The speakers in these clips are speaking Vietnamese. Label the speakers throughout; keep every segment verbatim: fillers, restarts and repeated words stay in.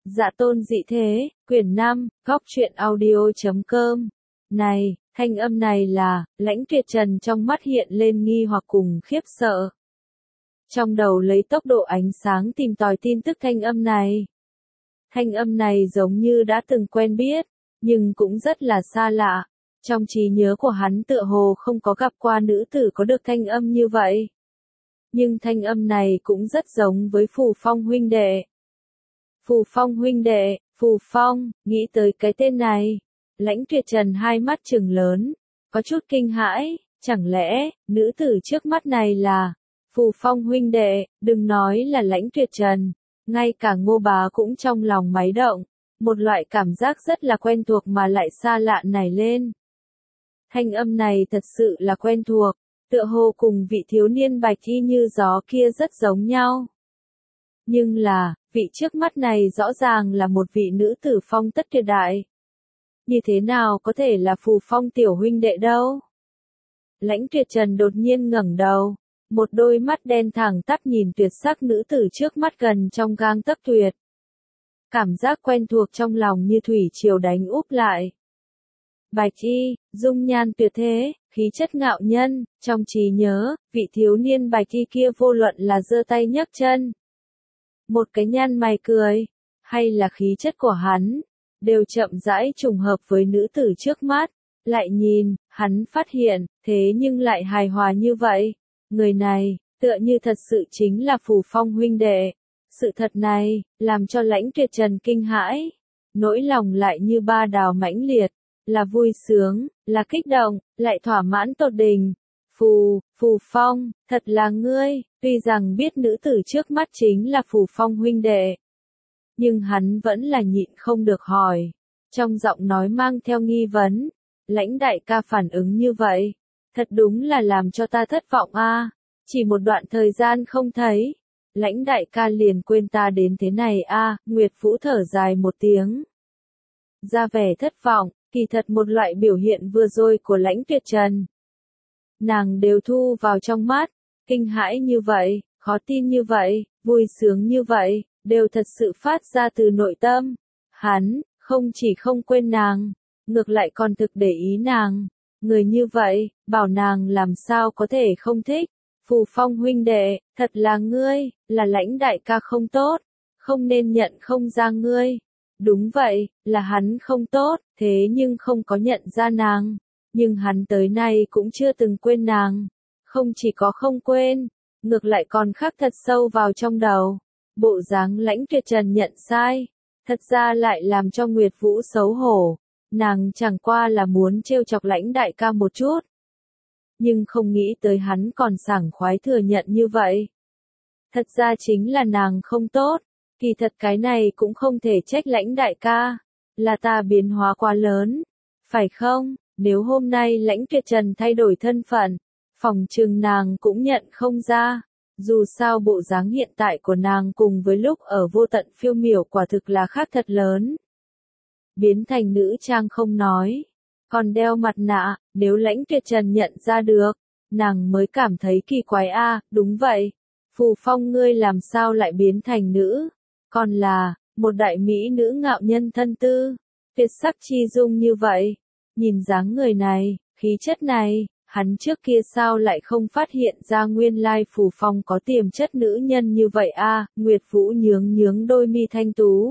Speaker 1: Dạ tôn dị thế, quyển năm, góc truyện audio chấm com. Này, thanh âm này là, Lãnh Tuyệt Trần trong mắt hiện lên nghi hoặc cùng khiếp sợ. Trong đầu lấy tốc độ ánh sáng tìm tòi tin tức thanh âm này. Thanh âm này giống như đã từng quen biết, nhưng cũng rất là xa lạ. Trong trí nhớ của hắn tựa hồ không có gặp qua nữ tử có được thanh âm như vậy. Nhưng thanh âm này cũng rất giống với Phù Phong huynh đệ. Phù Phong huynh đệ, Phù Phong, nghĩ tới cái tên này. Lãnh Tuyệt Trần hai mắt trừng lớn, có chút kinh hãi, chẳng lẽ, nữ tử trước mắt này là Phù Phong huynh đệ, đừng nói là Lãnh Tuyệt Trần, ngay cả Ngô Bá cũng trong lòng máy động, một loại cảm giác rất là quen thuộc mà lại xa lạ nảy lên. Thanh âm này thật sự là quen thuộc, tựa hồ cùng vị thiếu niên bạch y như gió kia rất giống nhau. Nhưng là, vị trước mắt này rõ ràng là một vị nữ tử phong tất tuyệt đại. Như thế nào có thể là Phù Phong tiểu huynh đệ đâu? Lãnh Tuyệt Trần đột nhiên ngẩng đầu, một đôi mắt đen thẳng tắp nhìn tuyệt sắc nữ tử trước mắt gần trong gang tấc tuyệt. Cảm giác quen thuộc trong lòng như thủy triều đánh úp lại. Bạch y, dung nhan tuyệt thế, khí chất ngạo nhân, trong trí nhớ, vị thiếu niên bạch y kia vô luận là giơ tay nhấc chân. Một cái nhăn mày cười, hay là khí chất của hắn, đều chậm rãi trùng hợp với nữ tử trước mắt, lại nhìn, hắn phát hiện, thế nhưng lại hài hòa như vậy. Người này, tựa như thật sự chính là Phù Phong huynh đệ. Sự thật này, làm cho Lãnh Tuyệt Trần kinh hãi, nỗi lòng lại như ba đào mãnh liệt, là vui sướng, là kích động, lại thỏa mãn tột đỉnh. Phù, Phù Phong, thật là ngươi, tuy rằng biết nữ tử trước mắt chính là Phù Phong huynh đệ. Nhưng hắn vẫn là nhịn không được hỏi, trong giọng nói mang theo nghi vấn, Lãnh đại ca phản ứng như vậy, thật đúng là làm cho ta thất vọng a. À. Chỉ một đoạn thời gian không thấy, Lãnh đại ca liền quên ta đến thế này a. À. Nguyệt Vũ thở dài một tiếng, ra vẻ thất vọng, kỳ thật một loại biểu hiện vừa rồi của Lãnh Tuyệt Trần. Nàng đều thu vào trong mắt, kinh hãi như vậy, khó tin như vậy, vui sướng như vậy, đều thật sự phát ra từ nội tâm. Hắn, không chỉ không quên nàng, ngược lại còn thực để ý nàng. Người như vậy, bảo nàng làm sao có thể không thích. Phù Phong huynh đệ, thật là ngươi, là Lãnh đại ca không tốt, không nên nhận không ra ngươi. Đúng vậy, là hắn không tốt, thế nhưng không có nhận ra nàng. Nhưng hắn tới nay cũng chưa từng quên nàng. Không chỉ có không quên, ngược lại còn khắc thật sâu vào trong đầu. Bộ dáng Lãnh Tuyệt Trần nhận sai, thật ra lại làm cho Nguyệt Vũ xấu hổ. Nàng chẳng qua là muốn trêu chọc Lãnh đại ca một chút. Nhưng không nghĩ tới hắn còn sảng khoái thừa nhận như vậy. Thật ra chính là nàng không tốt. Kỳ thật cái này cũng không thể trách Lãnh đại ca. Là ta biến hóa quá lớn. Phải không? Nếu hôm nay Lãnh Tuyệt Trần thay đổi thân phận, phòng trừng nàng cũng nhận không ra. Dù sao bộ dáng hiện tại của nàng cùng với lúc ở vô tận phiêu miểu quả thực là khác thật lớn. Biến thành nữ trang không nói, còn đeo mặt nạ, nếu Lãnh Tuyệt Trần nhận ra được, nàng mới cảm thấy kỳ quái a. À, đúng vậy, Phù Phong ngươi làm sao lại biến thành nữ, còn là một đại mỹ nữ ngạo nhân thân tư, tuyệt sắc chi dung như vậy. Nhìn dáng người này, khí chất này, hắn trước kia sao lại không phát hiện ra nguyên lai Phù Phong có tiềm chất nữ nhân như vậy a. À, Nguyệt Vũ nhướng nhướng đôi mi thanh tú.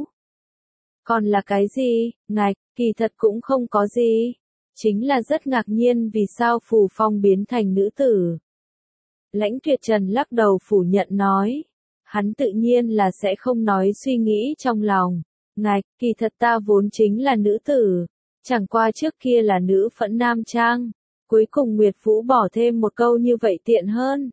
Speaker 1: Còn là cái gì, ngạch, kỳ thật cũng không có gì. Chính là rất ngạc nhiên vì sao Phù Phong biến thành nữ tử. Lãnh Tuyệt Trần lắc đầu phủ nhận nói. Hắn tự nhiên là sẽ không nói suy nghĩ trong lòng. Ngạch, kỳ thật ta vốn chính là nữ tử. Chẳng qua trước kia là nữ phẫn nam trang. Cuối cùng Nguyệt Vũ bỏ thêm một câu như vậy tiện hơn.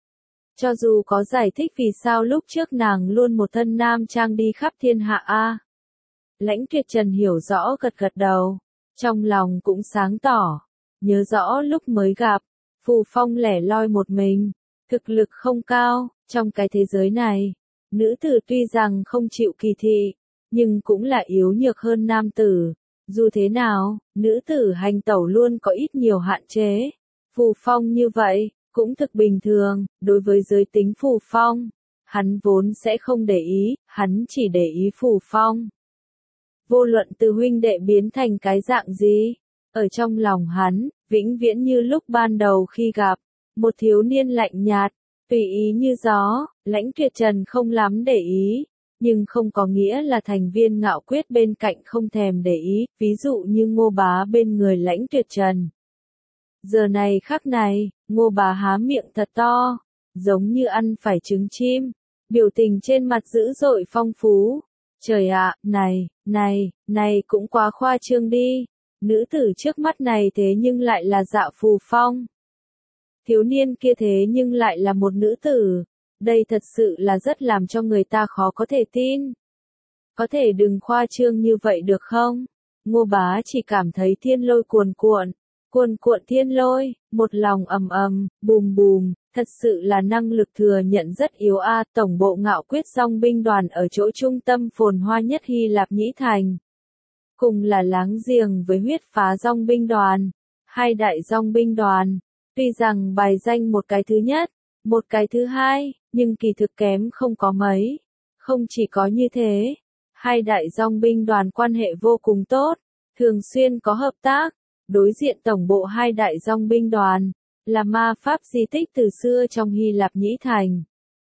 Speaker 1: Cho dù có giải thích vì sao lúc trước nàng luôn một thân nam trang đi khắp thiên hạ a. Lãnh Tuyệt Trần hiểu rõ gật gật đầu, trong lòng cũng sáng tỏ, nhớ rõ lúc mới gặp, Phù Phong lẻ loi một mình, thực lực không cao, trong cái thế giới này, nữ tử tuy rằng không chịu kỳ thị, nhưng cũng là yếu nhược hơn nam tử, dù thế nào, nữ tử hành tẩu luôn có ít nhiều hạn chế, Phù Phong như vậy, cũng thực bình thường, đối với giới tính Phù Phong, hắn vốn sẽ không để ý, hắn chỉ để ý Phù Phong. vô luận từ huynh đệ biến thành cái dạng gì, ở trong lòng hắn, vĩnh viễn như lúc ban đầu khi gặp, một thiếu niên lạnh nhạt, tùy ý như gió. Lãnh Tuyệt Trần không lắm để ý, nhưng không có nghĩa là thành viên Ngạo Quyết bên cạnh không thèm để ý, ví dụ như Ngô Bá bên người Lãnh Tuyệt Trần. Giờ này khắc này, Ngô Bá há miệng thật to, giống như ăn phải trứng chim, biểu tình trên mặt dữ dội phong phú. Trời ạ, này, này, này cũng quá khoa trương đi, nữ tử trước mắt này thế nhưng lại là Dạ Phù Phong. Thiếu niên kia thế nhưng lại là một nữ tử, đây thật sự là rất làm cho người ta khó có thể tin. Có thể đừng khoa trương như vậy được không? Ngô Bá chỉ cảm thấy thiên lôi cuồn cuộn, cuồn cuộn thiên lôi, một lòng ầm ầm, bùm bùm, thật sự là năng lực thừa nhận rất yếu a. Tổng bộ Ngạo Quyết dòng binh đoàn ở chỗ trung tâm phồn hoa nhất Hy Lạp Nhĩ Thành. Cùng là láng giềng với huyết phá dòng binh đoàn, hai đại dòng binh đoàn, tuy rằng bài danh một cái thứ nhất, một cái thứ hai, nhưng kỳ thực kém không có mấy. Không chỉ có như thế, hai đại dòng binh đoàn quan hệ vô cùng tốt, thường xuyên có hợp tác. Đối diện tổng bộ hai đại dòng binh đoàn, là ma pháp di tích từ xưa trong Hy Lạp Nhĩ Thành.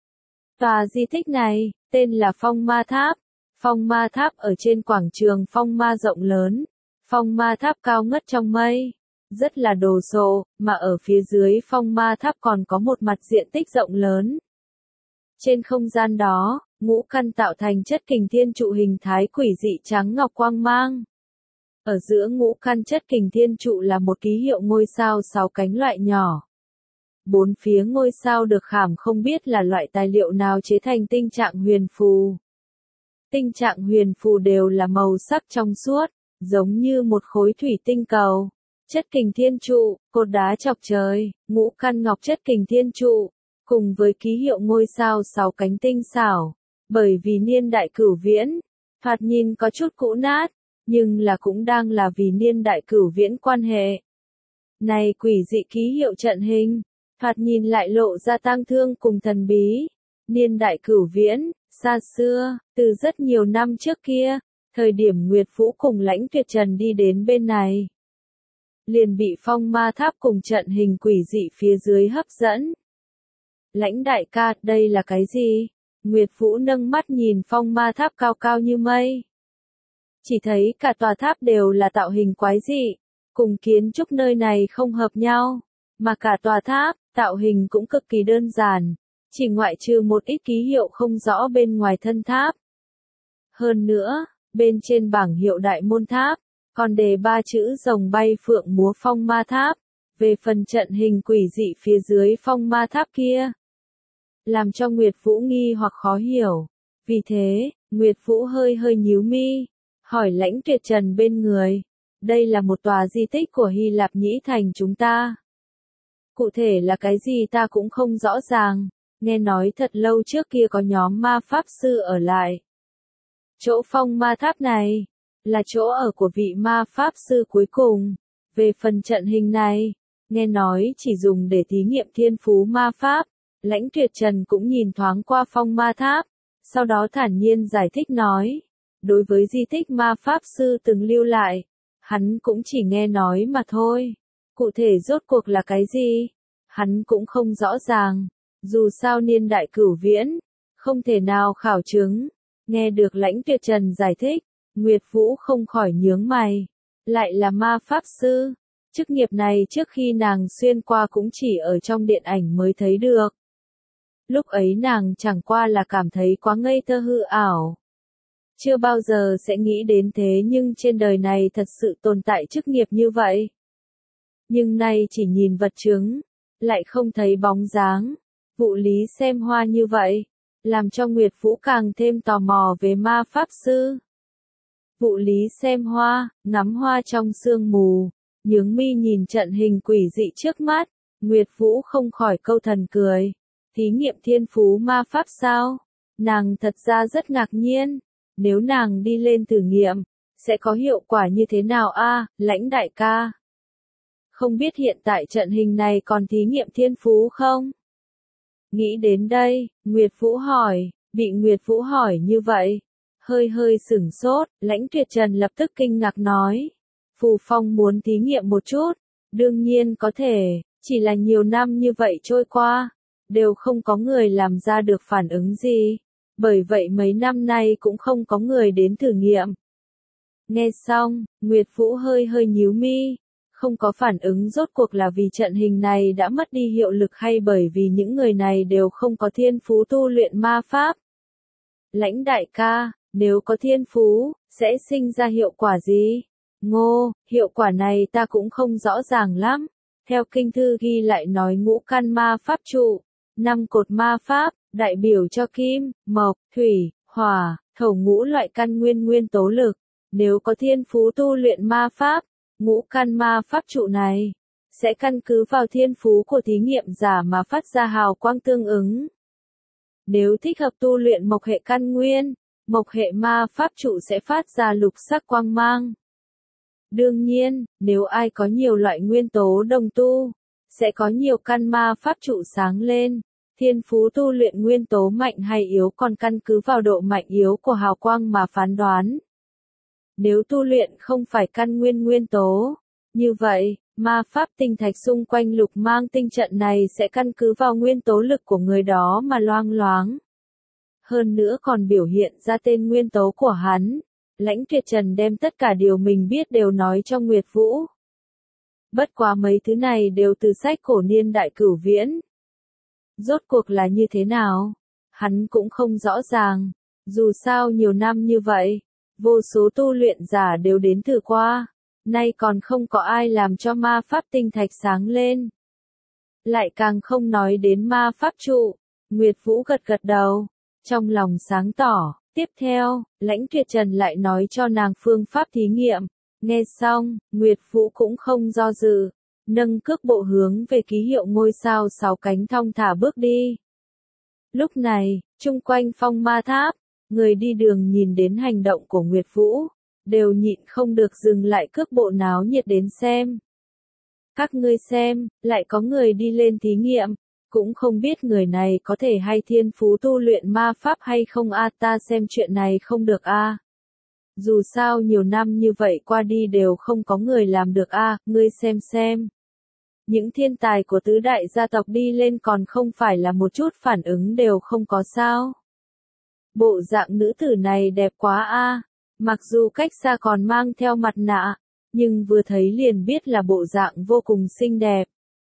Speaker 1: Tòa di tích này, tên là Phong Ma Tháp. Phong Ma Tháp ở trên quảng trường Phong Ma rộng lớn. Phong Ma Tháp cao ngất trong mây, rất là đồ sộ, mà ở phía dưới Phong Ma Tháp còn có một mặt diện tích rộng lớn. Trên không gian đó, ngũ căn tạo thành chất kình thiên trụ hình thái quỷ dị trắng ngọc quang mang. Ở giữa ngũ căn chất kình thiên trụ là một ký hiệu ngôi sao sáu cánh loại nhỏ. Bốn phía ngôi sao được khảm không biết là loại tài liệu nào chế thành tinh trạng huyền phù. Tinh trạng huyền phù đều là màu sắc trong suốt, giống như một khối thủy tinh cầu. Chất kình thiên trụ, cột đá chọc trời, ngũ căn ngọc chất kình thiên trụ, cùng với ký hiệu ngôi sao sáu cánh tinh xảo. Bởi vì niên đại cửu viễn, thoạt nhìn có chút cũ nát, nhưng là cũng đang là vì niên đại cửu viễn quan hệ. Này quỷ dị ký hiệu trận hình, thoạt nhìn lại lộ ra tang thương cùng thần bí. Niên đại cửu viễn, xa xưa, từ rất nhiều năm trước kia, thời điểm Nguyệt Vũ cùng Lãnh Tuyệt Trần đi đến bên này, liền bị Phong Ma Tháp cùng trận hình quỷ dị phía dưới hấp dẫn. Lãnh đại ca, đây là cái gì? Nguyệt Vũ nâng mắt nhìn Phong Ma Tháp cao cao như mây. Chỉ thấy cả tòa tháp đều là tạo hình quái dị, cùng kiến trúc nơi này không hợp nhau, mà cả tòa tháp, tạo hình cũng cực kỳ đơn giản, chỉ ngoại trừ một ít ký hiệu không rõ bên ngoài thân tháp. Hơn nữa, bên trên bảng hiệu đại môn tháp, còn đề ba chữ rồng bay phượng múa Phong Ma Tháp, về phần trận hình quỷ dị phía dưới Phong Ma Tháp kia, làm cho Nguyệt Vũ nghi hoặc khó hiểu. Vì thế, Nguyệt Vũ hơi hơi nhíu mi, hỏi Lãnh Tuyệt Trần bên người, đây là một tòa di tích của Hy Lạp Nhĩ Thành chúng ta. Cụ thể là cái gì ta cũng không rõ ràng, nghe nói thật lâu trước kia có nhóm ma pháp sư ở lại. Chỗ Phong Ma Tháp này, là chỗ ở của vị ma pháp sư cuối cùng. Về phần trận hình này, nghe nói chỉ dùng để thí nghiệm thiên phú ma pháp. Lãnh Tuyệt Trần cũng nhìn thoáng qua Phong Ma Tháp, sau đó thản nhiên giải thích nói, đối với di tích ma pháp sư từng lưu lại, hắn cũng chỉ nghe nói mà thôi. Cụ thể rốt cuộc là cái gì, hắn cũng không rõ ràng, dù sao niên đại cửu viễn, không thể nào khảo chứng. Nghe được Lãnh Tuyệt Trần giải thích, Nguyệt Vũ không khỏi nhướng mày, lại là ma pháp sư, chức nghiệp này trước khi nàng xuyên qua cũng chỉ ở trong điện ảnh mới thấy được. Lúc ấy nàng chẳng qua là cảm thấy quá ngây thơ hư ảo. Chưa bao giờ sẽ nghĩ đến thế, nhưng trên đời này thật sự tồn tại chức nghiệp như vậy. Nhưng nay chỉ nhìn vật chứng, lại không thấy bóng dáng. Vụ lý xem hoa như vậy, làm cho Nguyệt Vũ càng thêm tò mò về ma pháp sư. Vụ lý xem hoa, ngắm hoa trong sương mù, nhướng mi nhìn trận hình quỷ dị trước mắt, Nguyệt Vũ không khỏi câu thần cười. Thí nghiệm thiên phú ma pháp sao? Nàng thật ra rất ngạc nhiên, nếu nàng đi lên thử nghiệm, sẽ có hiệu quả như thế nào a, à, Lãnh đại ca? Không biết hiện tại trận hình này còn thí nghiệm thiên phú không? Nghĩ đến đây, Nguyệt Vũ hỏi, bị Nguyệt Vũ hỏi như vậy, Hơi hơi sửng sốt, Lãnh Tuyệt Trần lập tức kinh ngạc nói. Phù Phong muốn thí nghiệm một chút, đương nhiên có thể, chỉ là nhiều năm như vậy trôi qua, đều không có người làm ra được phản ứng gì, bởi vậy mấy năm nay cũng không có người đến thử nghiệm. Nghe xong, Nguyệt Vũ hơi hơi nhíu mi, không có phản ứng rốt cuộc là vì trận hình này đã mất đi hiệu lực hay bởi vì những người này đều không có thiên phú tu luyện ma pháp. Lãnh đại ca, nếu có thiên phú, sẽ sinh ra hiệu quả gì? Ngô, hiệu quả này ta cũng không rõ ràng lắm. Theo kinh thư ghi lại nói ngũ căn ma pháp trụ, năm cột ma pháp, đại biểu cho kim, mộc, thủy, hỏa, thổ ngũ loại căn nguyên nguyên tố lực. Nếu có thiên phú tu luyện ma pháp, ngũ căn ma pháp trụ này, sẽ căn cứ vào thiên phú của thí nghiệm giả mà phát ra hào quang tương ứng. Nếu thích hợp tu luyện mộc hệ căn nguyên, mộc hệ ma pháp trụ sẽ phát ra lục sắc quang mang. Đương nhiên, nếu ai có nhiều loại nguyên tố đồng tu, sẽ có nhiều căn ma pháp trụ sáng lên. Thiên phú tu luyện nguyên tố mạnh hay yếu còn căn cứ vào độ mạnh yếu của hào quang mà phán đoán. Nếu tu luyện không phải căn nguyên nguyên tố, như vậy, ma pháp tinh thạch xung quanh lục mang tinh trận này sẽ căn cứ vào nguyên tố lực của người đó mà loang loáng. Hơn nữa còn biểu hiện ra tên nguyên tố của hắn. Lãnh Tuyệt Trần đem tất cả điều mình biết đều nói cho Nguyệt Vũ. Bất quá mấy thứ này đều từ sách cổ niên đại cửu viễn. Rốt cuộc là như thế nào? Hắn cũng không rõ ràng. Dù sao nhiều năm như vậy, vô số tu luyện giả đều đến thử qua. Nay còn không có ai làm cho ma pháp tinh thạch sáng lên. Lại càng không nói đến ma pháp trụ. Nguyệt Vũ gật gật đầu, trong lòng sáng tỏ. Tiếp theo, Lãnh Tuyệt Trần lại nói cho nàng phương pháp thí nghiệm. Nghe xong, Nguyệt Vũ cũng không do dự, nâng cước bộ hướng về ký hiệu ngôi sao sáu cánh thong thả bước đi. Lúc này, chung quanh phong ma tháp, người đi đường nhìn đến hành động của Nguyệt Vũ, đều nhịn không được dừng lại cước bộ náo nhiệt đến xem. Các ngươi xem, lại có người đi lên thí nghiệm. Cũng không biết người này có thể hay thiên phú tu luyện ma pháp hay không a, ta xem chuyện này không được a. Dù sao nhiều năm như vậy qua đi đều không có người làm được a, ngươi xem xem. Những thiên tài của tứ đại gia tộc đi lên còn không phải là một chút phản ứng đều không có sao. Bộ dạng nữ tử này đẹp quá a, mặc dù cách xa còn mang theo mặt nạ, nhưng vừa thấy liền biết là bộ dạng vô cùng xinh đẹp.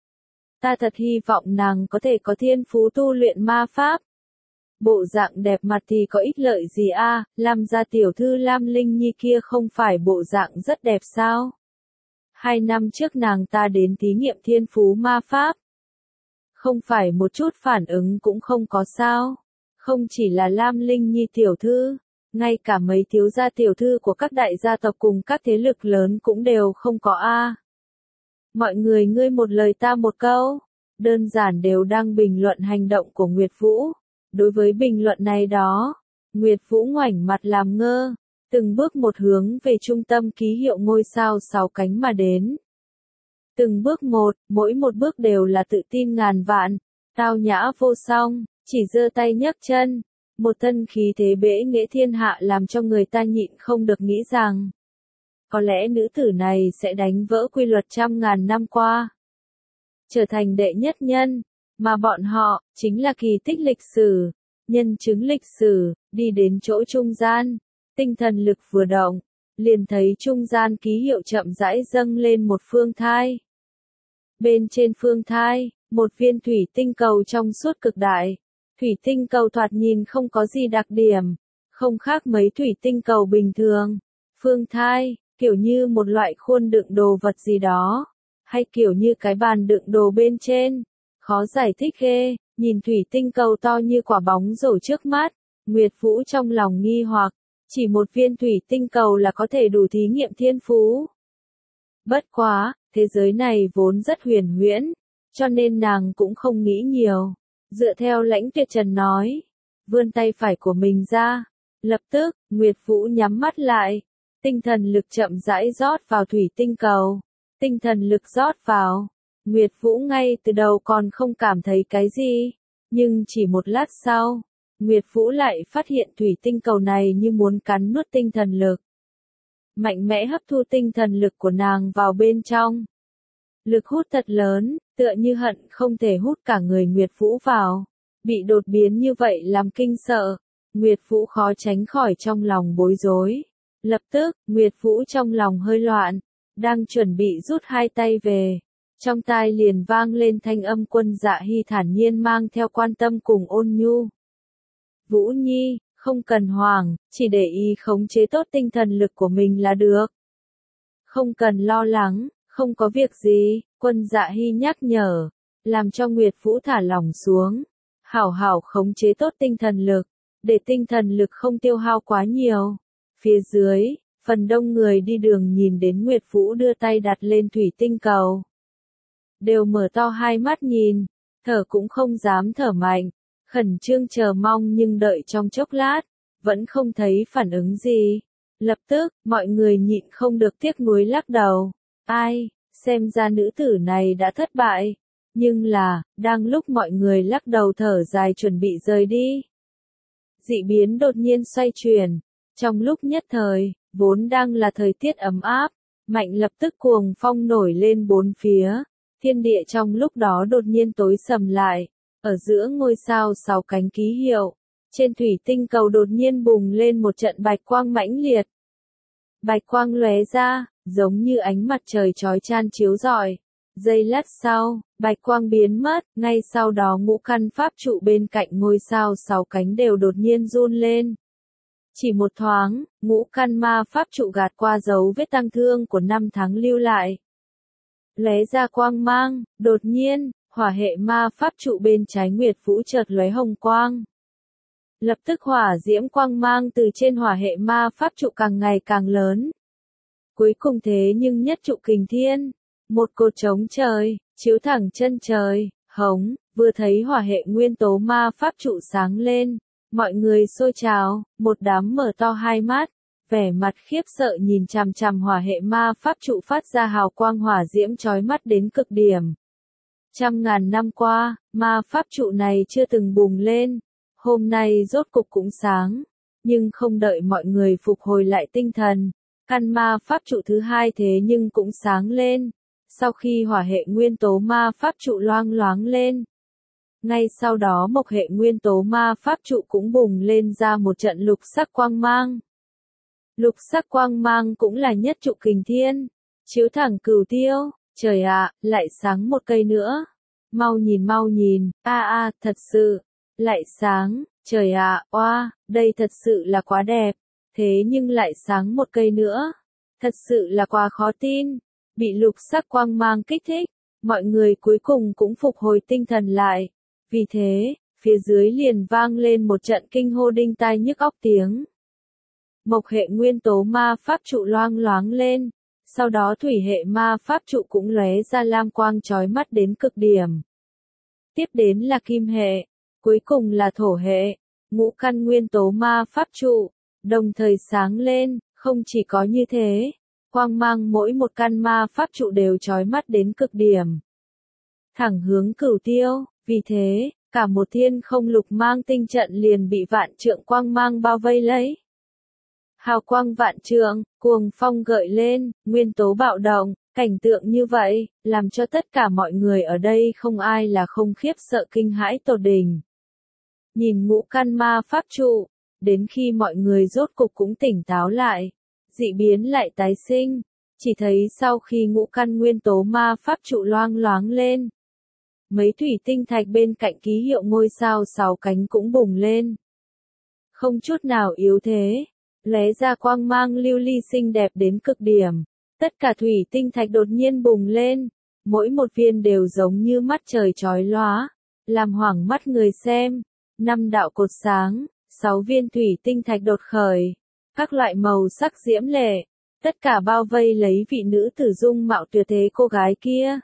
Speaker 1: Ta thật hy vọng nàng có thể có thiên phú tu luyện ma pháp. Bộ dạng đẹp mặt thì có ích lợi gì a? Làm ra tiểu thư Lam Linh Nhi kia không phải bộ dạng rất đẹp sao? Hai năm trước nàng ta đến thí nghiệm thiên phú ma pháp. Không phải một chút phản ứng cũng không có sao? Không chỉ là Lam Linh Nhi tiểu thư, ngay cả mấy thiếu gia tiểu thư của các đại gia tộc cùng các thế lực lớn cũng đều không có a. Mọi người ngươi một lời ta một câu, đơn giản đều đang bình luận hành động của Nguyệt Vũ. Đối với bình luận này đó, Nguyệt Vũ ngoảnh mặt làm ngơ, từng bước một hướng về trung tâm ký hiệu ngôi sao sáu cánh mà đến. Từng bước một, mỗi một bước đều là tự tin ngàn vạn, tao nhã vô song, chỉ giơ tay nhấc chân, một thân khí thế bẽ nghệ thiên hạ làm cho người ta nhịn không được nghĩ rằng có lẽ nữ tử này sẽ đánh vỡ quy luật trăm ngàn năm qua, trở thành đệ nhất nhân, mà bọn họ, chính là kỳ tích lịch sử, nhân chứng lịch sử, đi đến chỗ trung gian, tinh thần lực vừa động, liền thấy trung gian ký hiệu chậm rãi dâng lên một phương thai. Bên trên phương thai, một viên thủy tinh cầu trong suốt cực đại, thủy tinh cầu thoạt nhìn không có gì đặc điểm, không khác mấy thủy tinh cầu bình thường, phương thai, kiểu như một loại khuôn đựng đồ vật gì đó, hay kiểu như cái bàn đựng đồ bên trên, khó giải thích ghê, nhìn thủy tinh cầu to như quả bóng rổ trước mắt, Nguyệt Vũ trong lòng nghi hoặc, chỉ một viên thủy tinh cầu là có thể đủ thí nghiệm thiên phú. Bất quá, thế giới này vốn rất huyền huyễn, cho nên nàng cũng không nghĩ nhiều, dựa theo Lãnh Tuyệt Trần nói, vươn tay phải của mình ra, lập tức, Nguyệt Vũ nhắm mắt lại. Tinh thần lực chậm rãi rót vào thủy tinh cầu. Tinh thần lực rót vào. Nguyệt Vũ ngay từ đầu còn không cảm thấy cái gì. Nhưng chỉ một lát sau, Nguyệt Vũ lại phát hiện thủy tinh cầu này như muốn cắn nuốt tinh thần lực. Mạnh mẽ hấp thu tinh thần lực của nàng vào bên trong. Lực hút thật lớn, tựa như hận không thể hút cả người Nguyệt Vũ vào. Bị đột biến như vậy làm kinh sợ. Nguyệt Vũ khó tránh khỏi trong lòng bối rối. Lập tức, Nguyệt Vũ trong lòng hơi loạn. Đang chuẩn bị rút hai tay về. Trong tai liền vang lên thanh âm Quân Dạ Hy thản nhiên mang theo quan tâm cùng ôn nhu. Vũ Nhi, không cần hoảng, chỉ để ý khống chế tốt tinh thần lực của mình là được. Không cần lo lắng, không có việc gì, Quân Dạ Hy nhắc nhở, làm cho Nguyệt Vũ thả lỏng xuống. Hảo hảo khống chế tốt tinh thần lực, để tinh thần lực không tiêu hao quá nhiều. Phía dưới, phần đông người đi đường nhìn đến Nguyệt Vũ đưa tay đặt lên thủy tinh cầu. Đều mở to hai mắt nhìn, thở cũng không dám thở mạnh, khẩn trương chờ mong nhưng đợi trong chốc lát, vẫn không thấy phản ứng gì. Lập tức, mọi người nhịn không được tiếc nuối lắc đầu. Ai, xem ra nữ tử này đã thất bại. Nhưng là, đang lúc mọi người lắc đầu thở dài chuẩn bị rời đi. Dị biến đột nhiên xoay chuyển. Trong lúc nhất thời, vốn đang là thời tiết ấm áp, mạnh lập tức cuồng phong nổi lên bốn phía. Thiên địa trong lúc đó đột nhiên tối sầm lại. Ở giữa ngôi sao sáu cánh ký hiệu, trên thủy tinh cầu đột nhiên bùng lên một trận bạch quang mãnh liệt. Bạch quang lóe ra, giống như ánh mặt trời chói chan chiếu rọi. Giây lát sau, bạch quang biến mất, ngay sau đó ngũ căn pháp trụ bên cạnh ngôi sao sáu cánh đều đột nhiên run lên. Chỉ một thoáng, ngũ căn ma pháp trụ gạt qua dấu vết tăng thương của năm tháng lưu lại. Lóe ra quang mang, đột nhiên, hỏa hệ ma pháp trụ bên trái Nguyệt Vũ chợt lóe hồng quang. Lập tức hỏa diễm quang mang từ trên hỏa hệ ma pháp trụ càng ngày càng lớn. Cuối cùng thế nhưng nhất trụ kình thiên, một cột trống trời, chiếu thẳng chân trời, hống, vừa thấy hỏa hệ nguyên tố ma pháp trụ sáng lên, mọi người xôi trào, một đám mở to hai mắt, vẻ mặt khiếp sợ nhìn chằm chằm hỏa hệ ma pháp trụ phát ra hào quang hỏa diễm chói mắt đến cực điểm. Trăm ngàn năm qua, ma pháp trụ này chưa từng bùng lên, hôm nay rốt cục cũng sáng, nhưng không đợi mọi người phục hồi lại tinh thần, căn ma pháp trụ thứ hai thế nhưng cũng sáng lên, sau khi hỏa hệ nguyên tố ma pháp trụ loang loáng lên. Ngay sau đó mộc hệ nguyên tố ma pháp trụ cũng bùng lên ra một trận lục sắc quang mang. Lục sắc quang mang cũng là nhất trụ kình thiên, chiếu thẳng cửu tiêu. Trời ạ, lại sáng một cây nữa. Mau nhìn mau nhìn, a a, thật sự, lại sáng, trời ạ, oa, đây thật sự là quá đẹp, thế nhưng lại sáng một cây nữa. Thật sự là quá khó tin, bị lục sắc quang mang kích thích, mọi người cuối cùng cũng phục hồi tinh thần lại. Vì thế, phía dưới liền vang lên một trận kinh hô đinh tai nhức óc tiếng. Mộc hệ nguyên tố ma pháp trụ loang loáng lên. Sau đó thủy hệ ma pháp trụ cũng lóe ra lam quang chói mắt đến cực điểm. Tiếp đến là kim hệ, cuối cùng là thổ hệ, ngũ căn nguyên tố ma pháp trụ, đồng thời sáng lên, không chỉ có như thế, quang mang mỗi một căn ma pháp trụ đều chói mắt đến cực điểm. Thẳng hướng cửu tiêu, vì thế, cả một thiên không lục mang tinh trận liền bị vạn trượng quang mang bao vây lấy. Hào quang vạn trượng, cuồng phong gợi lên, nguyên tố bạo động, cảnh tượng như vậy, làm cho tất cả mọi người ở đây không ai là không khiếp sợ kinh hãi tột đỉnh. Nhìn ngũ căn ma pháp trụ, đến khi mọi người rốt cục cũng tỉnh táo lại, dị biến lại tái sinh, chỉ thấy sau khi ngũ căn nguyên tố ma pháp trụ loang loáng lên, mấy thủy tinh thạch bên cạnh ký hiệu ngôi sao sáu cánh cũng bùng lên. Không chút nào yếu thế. Lóe ra quang mang lưu ly xinh đẹp đến cực điểm. Tất cả thủy tinh thạch đột nhiên bùng lên, mỗi một viên đều giống như mắt trời chói lóa, làm hoảng mắt người xem. Năm đạo cột sáng, sáu viên thủy tinh thạch đột khởi, các loại màu sắc diễm lệ, tất cả bao vây lấy vị nữ tử dung mạo tuyệt thế cô gái kia.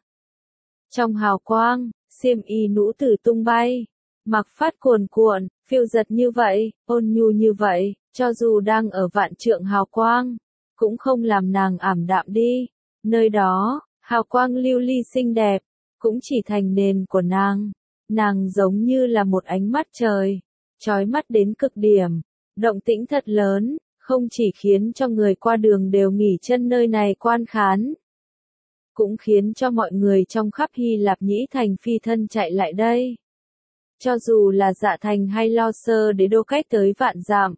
Speaker 1: Trong hào quang, xiêm y nữ tử tung bay, mặc phát cuồn cuộn, phiêu giật như vậy, ôn nhu như vậy. Cho dù đang ở vạn trượng hào quang, cũng không làm nàng ảm đạm đi. Nơi đó, hào quang lưu ly xinh đẹp, cũng chỉ thành nền của nàng. Nàng giống như là một ánh mắt trời, chói mắt đến cực điểm, động tĩnh thật lớn, không chỉ khiến cho người qua đường đều nghỉ chân nơi này quan khán, cũng khiến cho mọi người trong khắp Hy Lạp Nhĩ Thành phi thân chạy lại đây. Cho dù là Dạ Thành hay Lo Sơ đế đô cách tới vạn dặm,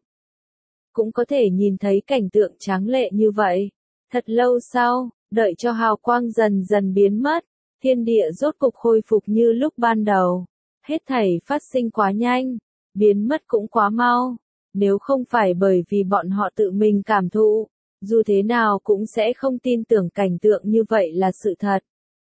Speaker 1: cũng có thể nhìn thấy cảnh tượng tráng lệ như vậy. Thật lâu sau, đợi cho hào quang dần dần biến mất, thiên địa rốt cục khôi phục như lúc ban đầu. Hết thảy phát sinh quá nhanh, biến mất cũng quá mau. Nếu không phải bởi vì bọn họ tự mình cảm thụ, dù thế nào cũng sẽ không tin tưởng cảnh tượng như vậy là sự thật.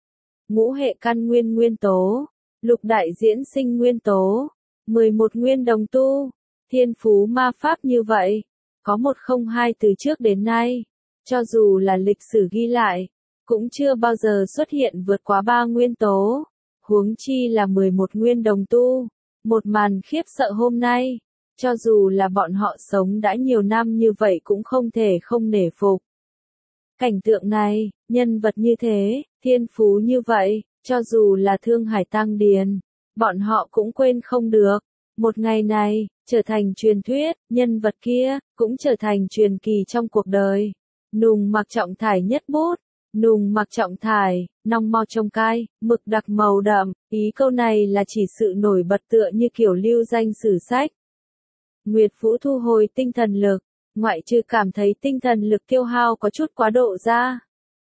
Speaker 1: Ngũ hệ căn nguyên nguyên tố, lục đại diễn sinh nguyên tố, mười một nguyên đồng tu, thiên phú ma pháp như vậy, có một không hai từ trước đến nay, cho dù là lịch sử ghi lại, cũng chưa bao giờ xuất hiện vượt quá ba nguyên tố, huống chi là mười một nguyên đồng tu, một màn khiếp sợ hôm nay. Cho dù là bọn họ sống đã nhiều năm như vậy cũng không thể không nể phục. Cảnh tượng này, nhân vật như thế, thiên phú như vậy, cho dù là Thương Hải Tăng Điền, bọn họ cũng quên không được. Một ngày này, trở thành truyền thuyết, nhân vật kia, cũng trở thành truyền kỳ trong cuộc đời. Nùng mặc trọng thải nhất bút, nùng mặc trọng thải, nong mo trông cai, mực đặc màu đậm, ý câu này là chỉ sự nổi bật tựa như kiểu lưu danh sử sách. Nguyệt Vũ thu hồi tinh thần lực, ngoại trừ cảm thấy tinh thần lực tiêu hao có chút quá độ ra.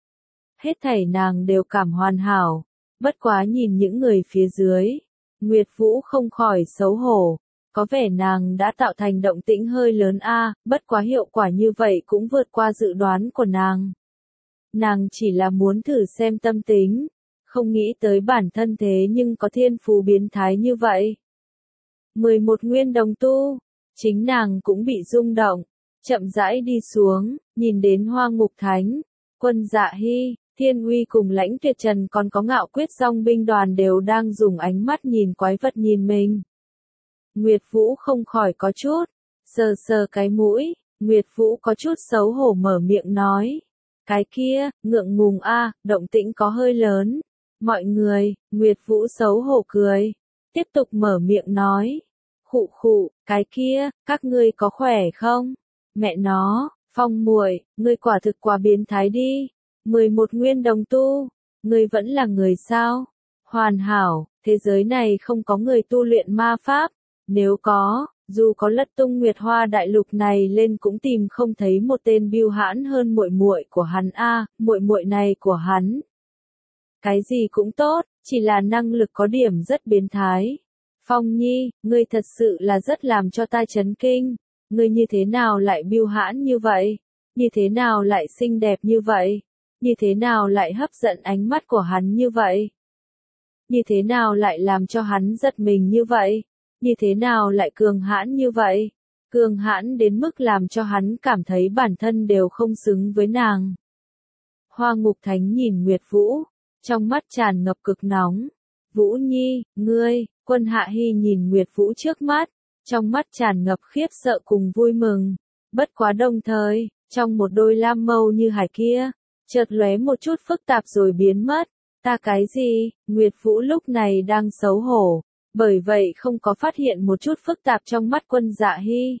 Speaker 1: Hết thảy nàng đều cảm hoàn hảo, bất quá nhìn những người phía dưới, Nguyệt Vũ không khỏi xấu hổ, có vẻ nàng đã tạo thành động tĩnh hơi lớn a, bất quá hiệu quả như vậy cũng vượt qua dự đoán của nàng. Nàng chỉ là muốn thử xem tâm tính, không nghĩ tới bản thân thế nhưng có thiên phú biến thái như vậy. mười một nguyên đồng tu. Chính nàng cũng bị rung động, chậm rãi đi xuống, nhìn đến Hoa Ngục Thánh, Quân Dạ Hy, Thiên Uy cùng Lãnh Tuyệt Trần còn có Ngạo Quyết dòng binh đoàn đều đang dùng ánh mắt nhìn quái vật nhìn mình. Nguyệt Vũ không khỏi có chút, sờ sờ cái mũi, Nguyệt Vũ có chút xấu hổ mở miệng nói. Cái kia, ngượng ngùng a, động tĩnh có hơi lớn. Mọi người, Nguyệt Vũ xấu hổ cười, tiếp tục mở miệng nói. Khụ khụ, cái kia, các ngươi có khỏe không? Mẹ nó, Phong muội, ngươi quả thực quá biến thái đi. mười một nguyên đồng tu, ngươi vẫn là người sao? Hoàn hảo, thế giới này không có người tu luyện ma pháp. Nếu có, dù có lật tung Nguyệt Hoa đại lục này lên cũng tìm không thấy một tên bưu hãn hơn muội muội của hắn a, muội muội này của hắn. Cái gì cũng tốt, chỉ là năng lực có điểm rất biến thái. Phong Nhi, ngươi thật sự là rất làm cho ta chấn kinh, ngươi như thế nào lại bưu hãn như vậy, như thế nào lại xinh đẹp như vậy, như thế nào lại hấp dẫn ánh mắt của hắn như vậy, như thế nào lại làm cho hắn giật mình như vậy, như thế nào lại cường hãn như vậy, cường hãn đến mức làm cho hắn cảm thấy bản thân đều không xứng với nàng. Hoa Ngục Thánh nhìn Nguyệt Vũ, trong mắt tràn ngập cực nóng. Vũ Nhi, ngươi, Quân Hạ Hy nhìn Nguyệt Vũ trước mắt, trong mắt tràn ngập khiếp sợ cùng vui mừng. Bất quá đồng thời, trong một đôi lam mâu như hải kia, chợt lóe một chút phức tạp rồi biến mất. Ta cái gì? Nguyệt Vũ lúc này đang xấu hổ, bởi vậy không có phát hiện một chút phức tạp trong mắt Quân Dạ Hy.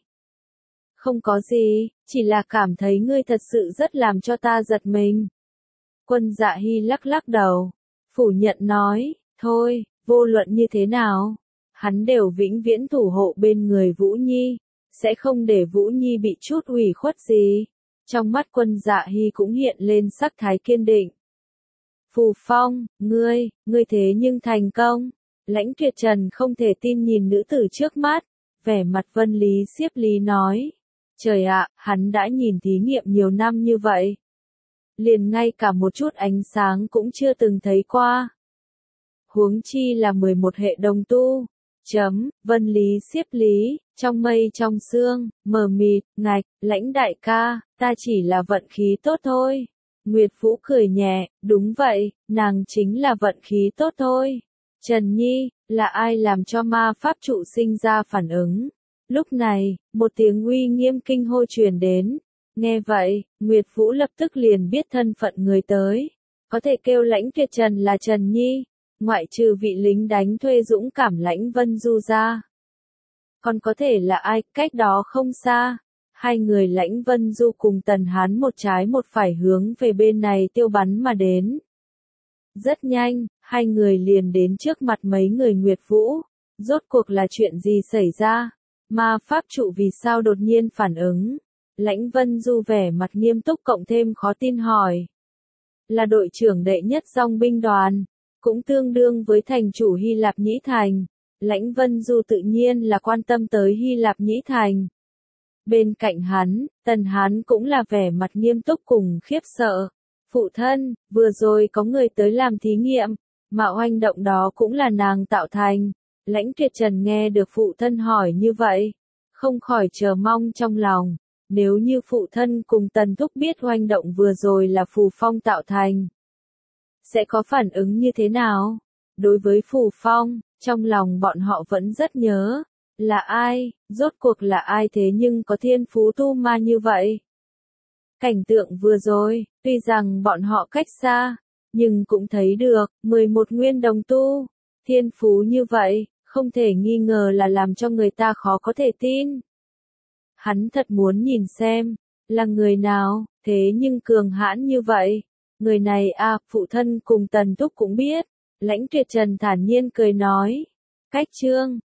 Speaker 1: Không có gì, chỉ là cảm thấy ngươi thật sự rất làm cho ta giật mình. Quân Dạ Hy lắc lắc đầu, phủ nhận nói, thôi, vô luận như thế nào, hắn đều vĩnh viễn thủ hộ bên người Vũ Nhi, sẽ không để Vũ Nhi bị chút ủy khuất gì. Trong mắt Quân Dạ Hy cũng hiện lên sắc thái kiên định. Phù Phong, ngươi, ngươi thế nhưng thành công. Lãnh Tuyệt Trần không thể tin nhìn nữ tử trước mắt, vẻ mặt Vân Lý Xiếp Lý nói. Trời ạ, hắn đã nhìn thí nghiệm nhiều năm như vậy. Liền ngay cả một chút ánh sáng cũng chưa từng thấy qua. Huống chi là mười một hệ đồng tu. Chấm, Vân Lý Xiếp Lý, trong mây trong sương, mờ mịt, ngạch, Lãnh đại ca, ta chỉ là vận khí tốt thôi. Nguyệt Vũ cười nhẹ, đúng vậy, nàng chính là vận khí tốt thôi. Trần Nhi, là ai làm cho ma pháp trụ sinh ra phản ứng? Lúc này, một tiếng uy nghiêm kinh hô truyền đến. Nghe vậy, Nguyệt Vũ lập tức liền biết thân phận người tới. Có thể kêu Lãnh Tuyệt Trần là Trần Nhi, ngoại trừ vị lính đánh thuê dũng cảm Lãnh Vân Du ra. Còn có thể là ai, cách đó không xa. Hai người Lãnh Vân Du cùng Tần Hán một trái một phải hướng về bên này tiêu bắn mà đến. Rất nhanh, hai người liền đến trước mặt mấy người Nguyệt Vũ. Rốt cuộc là chuyện gì xảy ra? Ma pháp trụ vì sao đột nhiên phản ứng? Lãnh Vân Du vẻ mặt nghiêm túc cộng thêm khó tin hỏi. Là đội trưởng đệ nhất dòng binh đoàn, cũng tương đương với thành chủ Hy Lạp Nhĩ Thành. Lãnh Vân Du tự nhiên là quan tâm tới Hy Lạp Nhĩ Thành. Bên cạnh hắn, Tần Hán cũng là vẻ mặt nghiêm túc cùng khiếp sợ. Phụ thân, vừa rồi có người tới làm thí nghiệm, mà oanh động đó cũng là nàng tạo thành. Lãnh Tuyệt Trần nghe được phụ thân hỏi như vậy, không khỏi chờ mong trong lòng. Nếu như phụ thân cùng Tần Thúc biết oanh động vừa rồi là Phù Phong tạo thành, sẽ có phản ứng như thế nào? Đối với Phù Phong, trong lòng bọn họ vẫn rất nhớ. Là ai? Rốt cuộc là ai thế nhưng có thiên phú tu ma như vậy? Cảnh tượng vừa rồi, tuy rằng bọn họ cách xa, nhưng cũng thấy được, mười một nguyên đồng tu, thiên phú như vậy, không thể nghi ngờ là làm cho người ta khó có thể tin. Hắn thật muốn nhìn xem, là người nào, thế nhưng cường hãn như vậy. Người này à, phụ thân cùng Tần Thúc cũng biết. Lãnh Tuyệt Trần thản nhiên cười nói. Cách chương